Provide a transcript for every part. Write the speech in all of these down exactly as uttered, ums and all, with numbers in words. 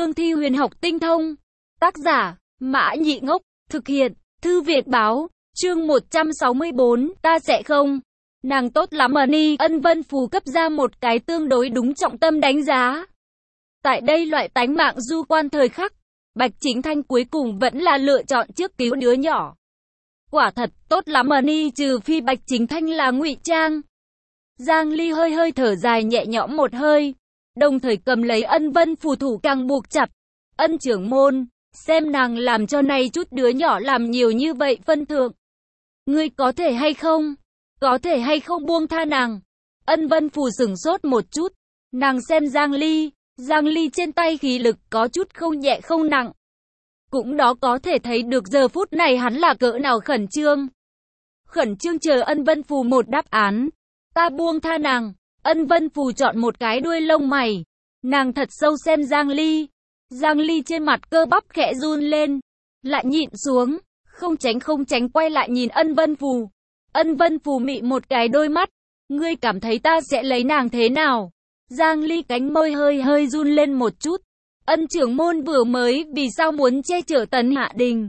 cương thi huyền học tinh thông. Tác giả, Mã Nhị Ngốc, thực hiện, Thư Việt Báo, chương một trăm sáu mươi bốn, ta sẽ không. Nàng tốt lắm à ni, Ân Vân Phù cấp ra một cái tương đối đúng trọng tâm đánh giá. Tại đây loại tánh mạng du quan thời khắc, Bạch Chính Thanh cuối cùng vẫn là lựa chọn trước cứu đứa nhỏ. Quả thật, tốt lắm à ni, trừ phi Bạch Chính Thanh là ngụy trang. Giang Ly hơi hơi thở dài nhẹ nhõm một hơi, đồng thời cầm lấy Ân Vân Phù thủ càng buộc chặt. Ân trưởng môn, xem nàng làm cho này chút đứa nhỏ làm nhiều như vậy phân thượng. Ngươi có thể hay không? Có thể hay không buông tha nàng? Ân Vân Phù sửng sốt một chút, nàng xem Giang Ly, Giang Ly trên tay khí lực có chút không nhẹ không nặng. Cũng đó có thể thấy được giờ phút này hắn là cỡ nào khẩn trương. Khẩn trương chờ Ân Vân Phù một đáp án. Ta buông tha nàng. Ân Vân Phù chọn một cái đuôi lông mày. Nàng thật sâu xem Giang Ly. Giang Ly trên mặt cơ bắp khẽ run lên, lại nhịn xuống, không tránh không tránh quay lại nhìn Ân Vân Phù. Ân Vân Phù mị một cái đôi mắt. Ngươi cảm thấy ta sẽ lấy nàng thế nào? Giang Ly cánh môi hơi hơi run lên một chút. Ân trưởng môn vừa mới vì sao muốn che chở Tấn Hạ Đình?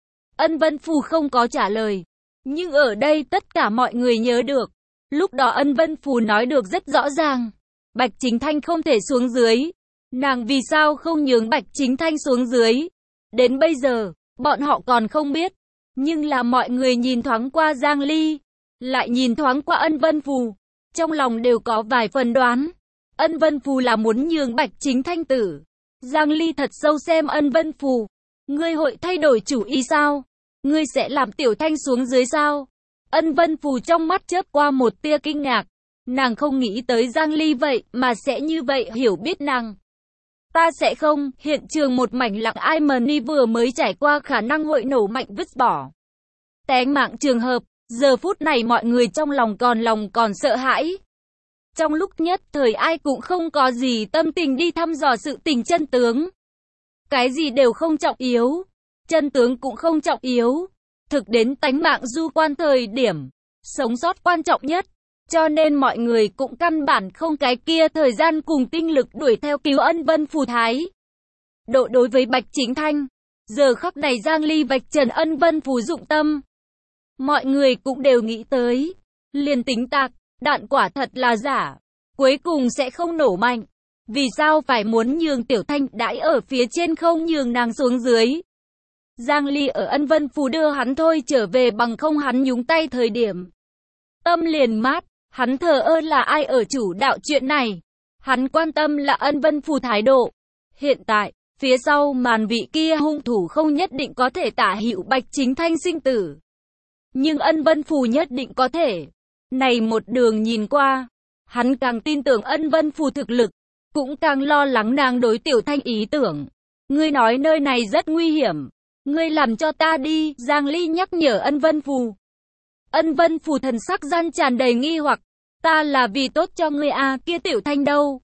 Ân Vân Phù không có trả lời. Nhưng ở đây tất cả mọi người nhớ được. Lúc đó Ân Vân Phù nói được rất rõ ràng. Bạch Chính Thanh không thể xuống dưới. Nàng vì sao không nhường Bạch Chính Thanh xuống dưới? Đến bây giờ, bọn họ còn không biết. Nhưng là mọi người nhìn thoáng qua Giang Ly, lại nhìn thoáng qua Ân Vân Phù. Trong lòng đều có vài phần đoán. Ân Vân Phù là muốn nhường Bạch Chính Thanh tử. Giang Ly thật sâu xem Ân Vân Phù. Ngươi hội thay đổi chủ ý sao? Ngươi sẽ làm Tiểu Thanh xuống dưới sao? Ân Vân Phù trong mắt chớp qua một tia kinh ngạc. Nàng không nghĩ tới Giang Ly vậy mà sẽ như vậy hiểu biết nàng. Ta sẽ không. Hiện trường một mảnh lặng ai mà ni vừa mới trải qua khả năng hội nổ mạnh vứt bỏ. Tánh mạng trường hợp. Giờ phút này mọi người trong lòng còn lòng còn sợ hãi. Trong lúc nhất thời ai cũng không có gì tâm tình đi thăm dò sự tình chân tướng. Cái gì đều không trọng yếu. Chân tướng cũng không trọng yếu. Thực đến tánh mạng du quan thời điểm. Sống sót quan trọng nhất. Cho nên mọi người cũng căn bản không cái kia thời gian cùng tinh lực đuổi theo cứu Ân Vân Phù thái. Độ đối với Bạch Chính Thanh. Giờ khắc này Giang Ly vạch trần Ân Vân Phù dụng tâm. Mọi người cũng đều nghĩ tới. Liền tính tạc, đạn quả thật là giả. Cuối cùng sẽ không nổ mạnh. Vì sao phải muốn nhường Tiểu Thanh đãi ở phía trên không nhường nàng xuống dưới? Giang Ly ở Ân Vân Phù đưa hắn thôi trở về bằng không hắn nhúng tay thời điểm. Tâm liền mát, hắn thờ ơ là ai ở chủ đạo chuyện này. Hắn quan tâm là Ân Vân Phù thái độ. Hiện tại, phía sau màn vị kia hung thủ không nhất định có thể tả hữu Bạch Chính Thanh sinh tử. Nhưng Ân Vân Phù nhất định có thể. Này một đường nhìn qua, hắn càng tin tưởng Ân Vân Phù thực lực, cũng càng lo lắng nàng đối Tiểu Thanh ý tưởng. Ngươi nói nơi này rất nguy hiểm. Ngươi làm cho ta đi, Giang Ly nhắc nhở Ân Vân Phù. Ân Vân Phù thần sắc gian tràn đầy nghi hoặc. Ta là vì tốt cho ngươi à, kia Tiểu Thanh đâu?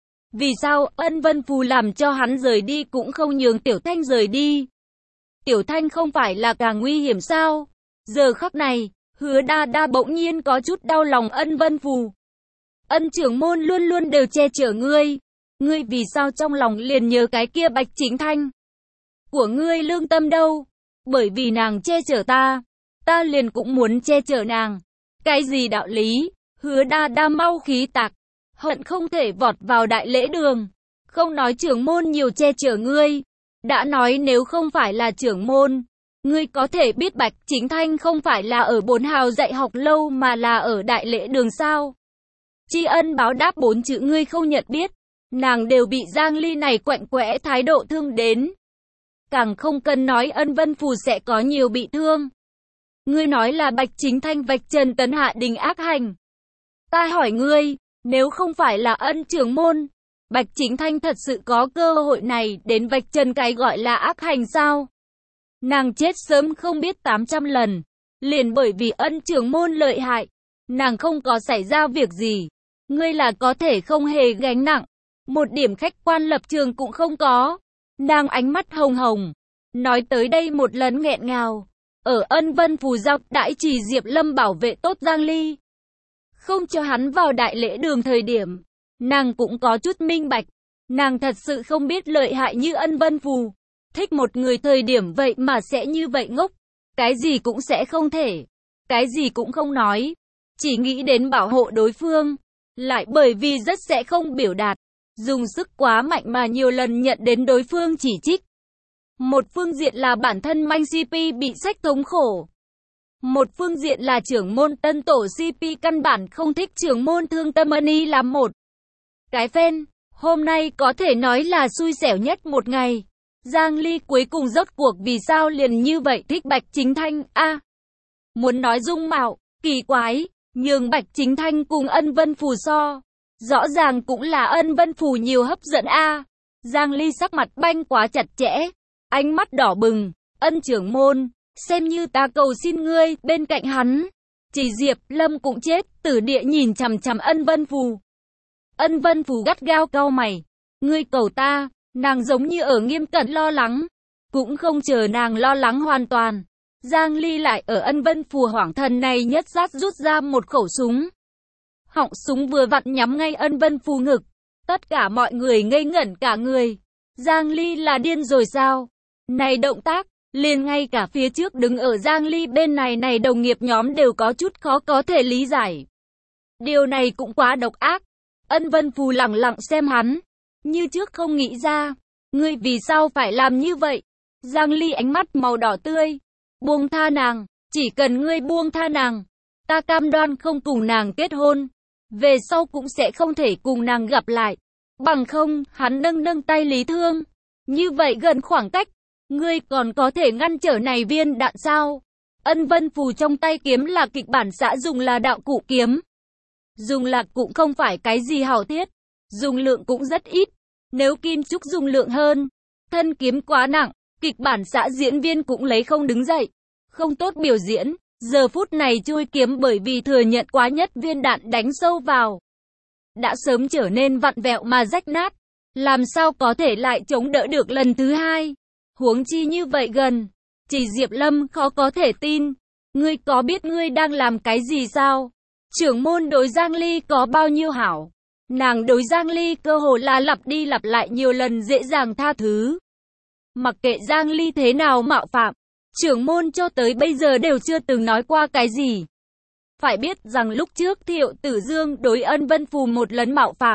Vì sao Ân Vân Phù làm cho hắn rời đi cũng không nhường Tiểu Thanh rời đi? Tiểu Thanh không phải là càng nguy hiểm sao? Giờ khắc này, Hứa Đa Đa bỗng nhiên có chút đau lòng Ân Vân Phù. Ân trưởng môn luôn luôn đều che chở ngươi. Ngươi vì sao trong lòng liền nhớ cái kia Bạch Chính Thanh? Của ngươi lương tâm đâu? Bởi vì nàng che chở ta. Ta liền cũng muốn che chở nàng. Cái gì đạo lý? Hứa Đa Đa mau khí tạc. Hận không thể vọt vào đại lễ đường. Không nói trưởng môn nhiều che chở ngươi. Đã nói nếu không phải là trưởng môn. Ngươi có thể biết Bạch Chính Thanh không phải là ở bốn hào dạy học lâu mà là ở đại lễ đường sao? Tri ân báo đáp bốn chữ ngươi không nhận biết. Nàng đều bị Giang Ly này quạnh quẽ thái độ thương đến. Càng không cần nói Ân Vân Phù sẽ có nhiều bị thương. Ngươi nói là Bạch Chính Thanh vạch trần Tấn Hạ Đình ác hành. Ta hỏi ngươi, nếu không phải là Ân trưởng môn, Bạch Chính Thanh thật sự có cơ hội này đến vạch trần cái gọi là ác hành sao? Nàng chết sớm không biết tám trăm lần. Liền bởi vì Ân trưởng môn lợi hại. Nàng không có xảy ra việc gì. Ngươi là có thể không hề gánh nặng. Một điểm khách quan lập trường cũng không có. Nàng ánh mắt hồng hồng. Nói tới đây một lần nghẹn ngào. Ở Ân Vân Phù dọc đãi trì Diệp Lâm bảo vệ tốt Giang Ly. Không cho hắn vào đại lễ đường thời điểm. Nàng cũng có chút minh bạch. Nàng thật sự không biết lợi hại như Ân Vân Phù. Thích một người thời điểm vậy mà sẽ như vậy ngốc. Cái gì cũng sẽ không thể. Cái gì cũng không nói. Chỉ nghĩ đến bảo hộ đối phương. Lại bởi vì rất sẽ không biểu đạt. Dùng sức quá mạnh mà nhiều lần nhận đến đối phương chỉ trích. Một phương diện là bản thân manh xê pê bị sách thống khổ. Một phương diện là trưởng môn tân tổ xê pê căn bản không thích trưởng môn Thương Tâm Ân làm một. Cái phen, hôm nay có thể nói là xui xẻo nhất một ngày. Giang Ly cuối cùng rốt cuộc vì sao liền như vậy thích Bạch Chính Thanh, a à, muốn nói dung mạo, kỳ quái, nhường Bạch Chính Thanh cùng Ân Vân Phù so. Rõ ràng cũng là Ân Vân Phù nhiều hấp dẫn a à. Giang Ly sắc mặt banh quá chặt chẽ, ánh mắt đỏ bừng, Ân trưởng môn, xem như ta cầu xin ngươi, bên cạnh hắn. Chỉ Diệp Lâm cũng chết, tử địa nhìn chằm chằm Ân Vân Phù. Ân Vân Phù gắt gao cau mày, ngươi cầu ta, nàng giống như ở nghiêm cẩn lo lắng. Cũng không chờ nàng lo lắng hoàn toàn. Giang Ly lại ở Ân Vân Phù hoảng thần này nhất sát rút ra một khẩu súng. Họng súng vừa vặn nhắm ngay Ân Vân Phù ngực. Tất cả mọi người ngây ngẩn cả người. Giang Ly là điên rồi sao? Này động tác, liền ngay cả phía trước đứng ở Giang Ly bên này này đồng nghiệp nhóm đều có chút khó có thể lý giải. Điều này cũng quá độc ác. Ân Vân Phù lặng lặng xem hắn. Như trước không nghĩ ra. Ngươi vì sao phải làm như vậy? Giang Ly ánh mắt màu đỏ tươi. Buông tha nàng. Chỉ cần ngươi buông tha nàng. Ta cam đoan không cùng nàng kết hôn. Về sau cũng sẽ không thể cùng nàng gặp lại. Bằng không, hắn nâng nâng tay Lý Thương. Như vậy gần khoảng cách. Ngươi còn có thể ngăn trở này viên đạn sao? Ân Vân Phù trong tay kiếm là kịch bản xã dùng là đạo cụ kiếm. Dùng lạc cũng không phải cái gì hảo thiết. Dùng lượng cũng rất ít. Nếu kim trúc dùng lượng hơn. Thân kiếm quá nặng. Kịch bản xã diễn viên cũng lấy không đứng dậy. Không tốt biểu diễn. Giờ phút này chui kiếm bởi vì thừa nhận quá nhất viên đạn đánh sâu vào. Đã sớm trở nên vặn vẹo mà rách nát. Làm sao có thể lại chống đỡ được lần thứ hai? Huống chi như vậy gần. Chỉ Diệp Lâm khó có thể tin. Ngươi có biết ngươi đang làm cái gì sao? Trưởng môn đối Giang Ly có bao nhiêu hảo? Nàng đối Giang Ly cơ hồ là lặp đi lặp lại nhiều lần dễ dàng tha thứ. Mặc kệ Giang Ly thế nào mạo phạm, trưởng môn cho tới bây giờ đều chưa từng nói qua cái gì. Phải biết rằng lúc trước Thiệu Tử Dương đối Ân Vân Phù một lần mạo phạm.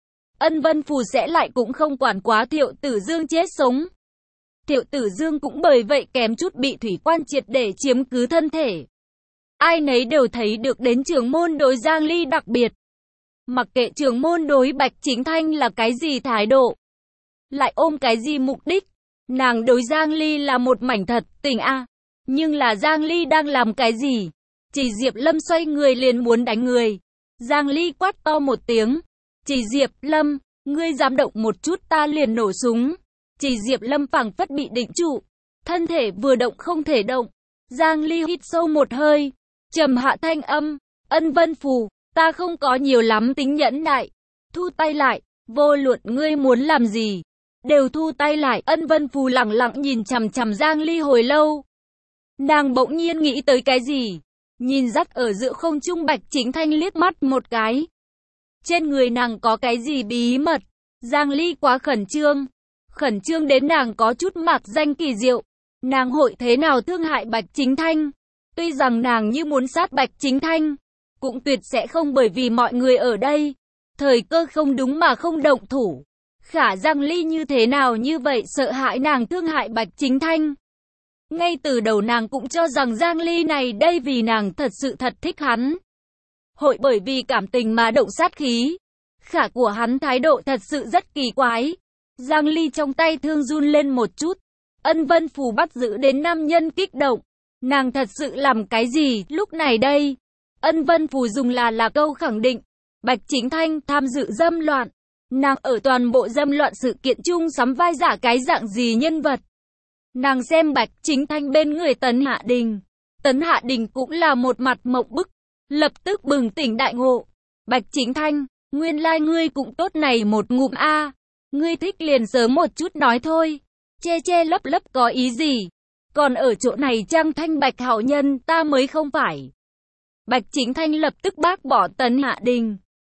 Ân Vân Phù sẽ lại cũng không quản quá Thiệu Tử Dương chết sống. Thiệu Tử Dương cũng bởi vậy kém chút bị thủy quan triệt để chiếm cứ thân thể. Ai nấy đều thấy được đến trưởng môn đối Giang Ly đặc biệt. Mặc kệ trưởng môn đối Bạch Chính Thanh là cái gì thái độ, lại ôm cái gì mục đích, nàng đối Giang Ly là một mảnh thật tình a. À. Nhưng là Giang Ly đang làm cái gì? Chỉ Diệp Lâm xoay người liền muốn đánh người. Giang Ly quát to một tiếng. Chỉ Diệp Lâm, ngươi dám động một chút ta liền nổ súng. Chỉ Diệp Lâm phảng phất bị định trụ. Thân thể vừa động không thể động. Giang Ly hít sâu một hơi. Trầm hạ thanh âm. Ân Vân Phù, ta không có nhiều lắm tính nhẫn nại. Thu tay lại. Vô luận ngươi muốn làm gì. Đều thu tay lại. Ân Vân Phù lặng lặng nhìn chằm chằm Giang Ly hồi lâu. Nàng bỗng nhiên nghĩ tới cái gì. Nhìn dắt ở giữa không trung Bạch Chính Thanh liếc mắt một cái. Trên người nàng có cái gì bí mật? Giang Ly quá khẩn trương. Khẩn trương đến nàng có chút mạc danh kỳ diệu. Nàng hội thế nào thương hại Bạch Chính Thanh? Tuy rằng nàng như muốn sát Bạch Chính Thanh, cũng tuyệt sẽ không bởi vì mọi người ở đây. Thời cơ không đúng mà không động thủ. Khả Giang Ly như thế nào như vậy sợ hãi nàng thương hại Bạch Chính Thanh? Ngay từ đầu nàng cũng cho rằng Giang Ly này đây vì nàng thật sự thật thích hắn. Hội bởi vì cảm tình mà động sát khí. Khả của hắn thái độ thật sự rất kỳ quái. Giang Ly trong tay thương run lên một chút. Ân Vân Phù bắt giữ đến nam nhân kích động. Nàng thật sự làm cái gì lúc này đây? Ân Vân Phù dùng là là câu khẳng định. Bạch Chính Thanh tham dự dâm loạn. Nàng ở toàn bộ dâm loạn sự kiện chung sắm vai giả cái dạng gì nhân vật. Nàng xem Bạch Chính Thanh bên người Tấn Hạ Đình. Tấn Hạ Đình cũng là một mặt mộng bức. Lập tức bừng tỉnh đại ngộ. Bạch Chính Thanh, nguyên lai like ngươi cũng tốt này một ngụm a. Ngươi thích liền sớm một chút nói thôi. Che che lấp lấp có ý gì? Còn ở chỗ này trang thanh bạch hảo nhân ta mới không phải. Bạch Chính Thanh lập tức bác bỏ Tấn Hạ Đình.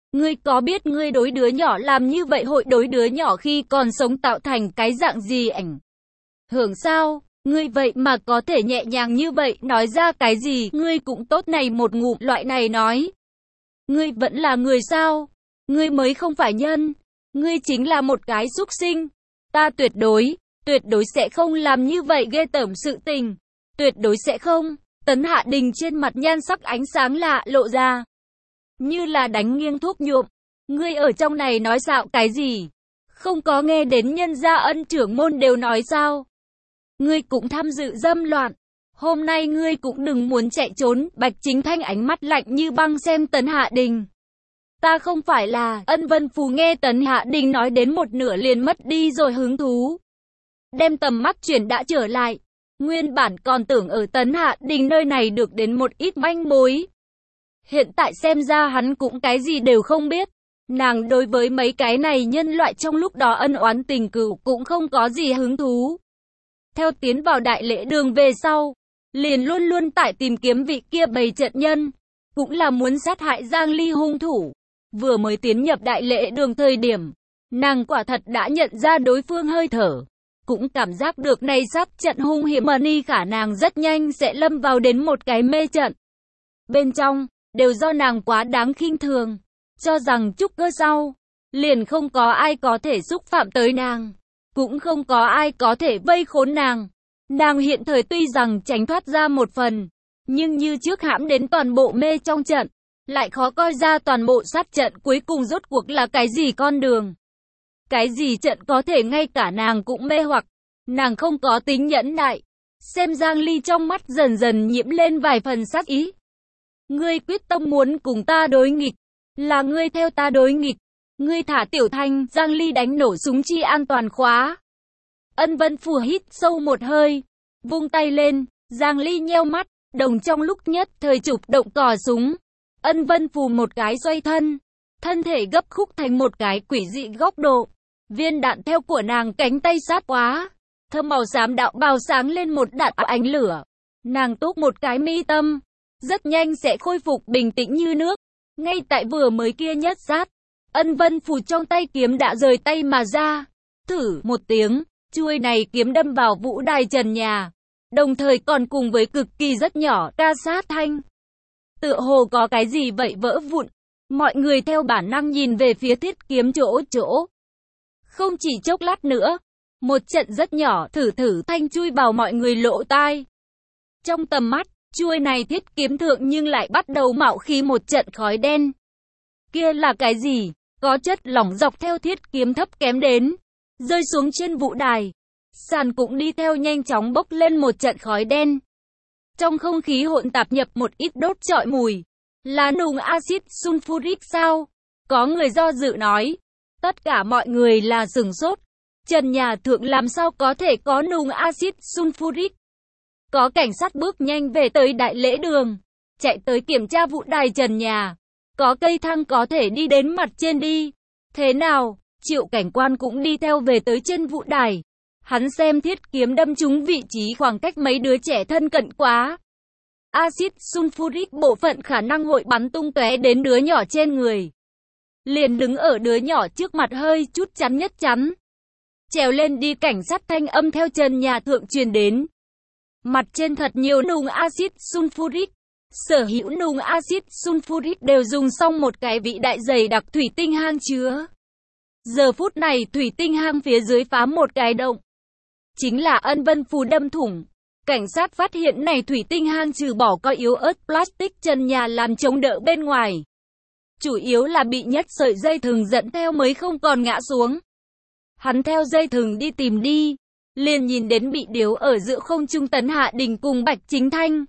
Ngươi có biết ngươi đối đứa nhỏ làm như vậy hội đối đứa nhỏ khi còn sống tạo thành cái dạng gì ảnh hưởng sao? Ngươi vậy mà có thể nhẹ nhàng như vậy nói ra cái gì, ngươi cũng tốt này một ngụm loại này nói. Ngươi vẫn là người sao? Ngươi mới không phải nhân. Ngươi chính là một cái súc sinh. Ta tuyệt đối, tuyệt đối sẽ không làm như vậy ghê tởm sự tình. Tuyệt đối sẽ không. Tấn Hạ Đình trên mặt nhan sắc ánh sáng lạ lộ ra. Như là đánh nghiêng thuốc nhuộm. Ngươi ở trong này nói xạo cái gì? Không có nghe đến nhân gia ân trưởng môn đều nói sao? Ngươi cũng tham dự dâm loạn. Hôm nay ngươi cũng đừng muốn chạy trốn. Bạch Chính Thanh ánh mắt lạnh như băng xem Tấn Hạ Đình. Ta không phải là Ân Vân Phù nghe Tấn Hạ Đình nói đến một nửa liền mất đi rồi hứng thú. Đem tầm mắt chuyển đã trở lại. Nguyên bản còn tưởng ở Tấn Hạ Đình nơi này được đến một ít manh mối. Hiện tại xem ra hắn cũng cái gì đều không biết. Nàng đối với mấy cái này nhân loại trong lúc đó ân oán tình cửu cũng không có gì hứng thú. Theo tiến vào đại lễ đường về sau, liền luôn luôn tại tìm kiếm vị kia bày trận nhân, cũng là muốn sát hại Giang Ly hung thủ. Vừa mới tiến nhập đại lễ đường thời điểm, nàng quả thật đã nhận ra đối phương hơi thở, cũng cảm giác được này sát trận hung hiểm ni khả nàng rất nhanh sẽ lâm vào đến một cái mê trận. Bên trong, đều do nàng quá đáng khinh thường, cho rằng trúc cơ sau, liền không có ai có thể xúc phạm tới nàng. Cũng không có ai có thể vây khốn nàng. Nàng hiện thời tuy rằng tránh thoát ra một phần, nhưng như trước hãm đến toàn bộ mê trong trận, lại khó coi ra toàn bộ sát trận cuối cùng rốt cuộc là cái gì con đường. Cái gì trận có thể ngay cả nàng cũng mê hoặc, nàng không có tính nhẫn nại. Xem Giang Ly trong mắt dần dần nhiễm lên vài phần sát ý. Ngươi quyết tâm muốn cùng ta đối nghịch, là ngươi theo ta đối nghịch. Ngươi thả Tiểu Thanh, Giang Ly đánh nổ súng chi an toàn khóa. Ân Vân Phù hít sâu một hơi, vung tay lên, Giang Ly nheo mắt, đồng trong lúc nhất thời chụp động cò súng. Ân Vân Phù một cái xoay thân, thân thể gấp khúc thành một cái quỷ dị góc độ. Viên đạn theo của nàng cánh tay sát quá, thơm màu xám đạo bào sáng lên một đạn ánh lửa. Nàng túc một cái mi tâm, rất nhanh sẽ khôi phục bình tĩnh như nước. Ngay tại vừa mới kia nhất sát, Ân Vân Phù trong tay kiếm đã rời tay mà ra. Thử một tiếng, chuôi này kiếm đâm vào vũ đài trần nhà, đồng thời còn cùng với cực kỳ rất nhỏ ca sát thanh. Tựa hồ có cái gì vậy vỡ vụn. Mọi người theo bản năng nhìn về phía thiết kiếm chỗ chỗ. Không chỉ chốc lát nữa, một trận rất nhỏ thử thử thanh chui vào mọi người lỗ tai. Trong tầm mắt, chuôi này thiết kiếm thượng nhưng lại bắt đầu mạo khí một trận khói đen. Kia là cái gì? Có chất lỏng dọc theo thiết kiếm thấp kém đến, rơi xuống trên vũ đài. Sàn cũng đi theo nhanh chóng bốc lên một trận khói đen. Trong không khí hỗn tạp nhập một ít đốt trọi mùi. Là nùng axit sulfuric sao? Có người do dự nói. Tất cả mọi người là sửng sốt. Trần nhà thượng làm sao có thể có nùng axit sulfuric? Có cảnh sát bước nhanh về tới đại lễ đường, chạy tới kiểm tra vũ đài trần nhà. Có cây thang có thể đi đến mặt trên đi. Thế nào? Triệu cảnh quan cũng đi theo về tới trên vũ đài. Hắn xem thiết kiếm đâm trúng vị trí khoảng cách mấy đứa trẻ thân cận quá. Axit sulfuric bộ phận khả năng hội bắn tung tóe đến đứa nhỏ trên người. Liền đứng ở đứa nhỏ trước mặt hơi chút chắn nhất chắn. Trèo lên đi, cảnh sát thanh âm theo trần nhà thượng truyền đến. Mặt trên thật nhiều nùng axit sulfuric. Sở hữu nùng axit sulfuric đều dùng xong một cái vị đại dày đặc thủy tinh hang chứa. Giờ phút này thủy tinh hang phía dưới phá một cái động. Chính là Ân Vân Phù đâm thủng. Cảnh sát phát hiện này thủy tinh hang trừ bỏ có yếu ớt plastic trần nhà làm chống đỡ bên ngoài. Chủ yếu là bị nhất sợi dây thừng dẫn theo mới không còn ngã xuống. Hắn theo dây thừng đi tìm đi, liền nhìn đến bị điếu ở giữa không trung Tấn Hạ Đình cùng Bạch Chính Thanh.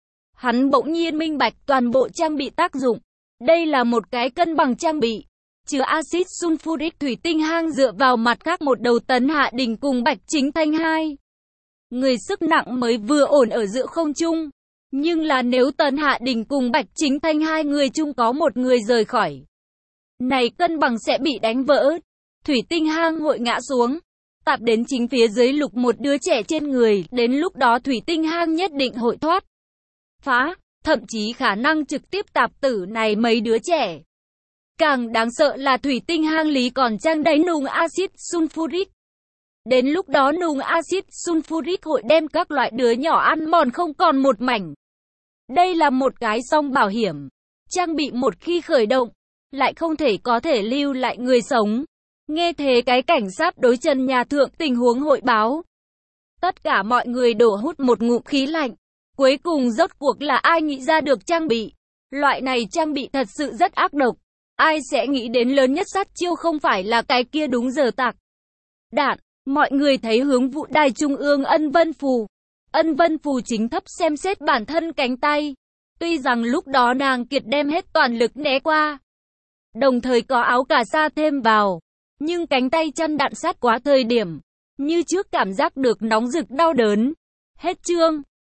Hắn bỗng nhiên minh bạch toàn bộ trang bị tác dụng. Đây là một cái cân bằng trang bị. Chứa axit sulfuric thủy tinh hang dựa vào mặt khác một đầu Tấn Hạ Đình cùng Bạch Chính Thanh hai. Người sức nặng mới vừa ổn ở giữa không trung. Nhưng là nếu Tấn Hạ Đình cùng Bạch Chính Thanh hai người chung có một người rời khỏi, này cân bằng sẽ bị đánh vỡ. Thủy tinh hang hội ngã xuống, tạp đến chính phía dưới lục một đứa trẻ trên người. Đến lúc đó thủy tinh hang nhất định hội thoát phá, thậm chí khả năng trực tiếp tạp tử này mấy đứa trẻ. Càng đáng sợ là thủy tinh hang lý còn trang đầy nùng axit sulfuric. Đến lúc đó nùng axit sulfuric hội đem các loại đứa nhỏ ăn mòn không còn một mảnh. Đây là một cái song bảo hiểm. Trang bị một khi khởi động, lại không thể có thể lưu lại người sống. Nghe thế cái cảnh sát đối chân nhà thượng tình huống hội báo. Tất cả mọi người đổ hút một ngụm khí lạnh. Cuối cùng rốt cuộc là ai nghĩ ra được trang bị. Loại này trang bị thật sự rất ác độc. Ai sẽ nghĩ đến lớn nhất sát chiêu không phải là cái kia đúng giờ tạc đạn. Mọi người thấy hướng vụ đài trung ương Ân Vân Phù. Ân Vân Phù chính thấp xem xét bản thân cánh tay. Tuy rằng lúc đó nàng kiệt đem hết toàn lực né qua. Đồng thời có áo cà sa thêm vào. Nhưng cánh tay chân đạn sát quá thời điểm. Như trước cảm giác được nóng rực đau đớn. Hết chương.